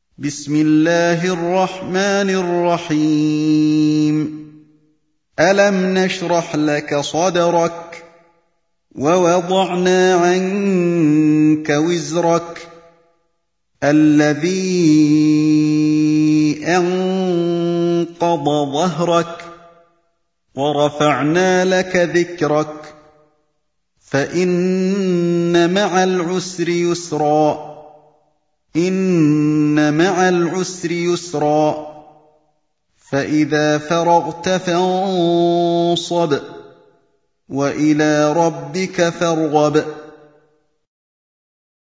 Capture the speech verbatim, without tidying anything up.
بسم الله الرحمن الرحيم ألم نشرح لك صدرك ووضعنا عنك وزرك الذي أنقض ظهرك ورفعنا لك ذكرك فإن مع العسر يسرا إن مع العسر يسرا فإذا فرغت فانصب وإلى ربك فارغب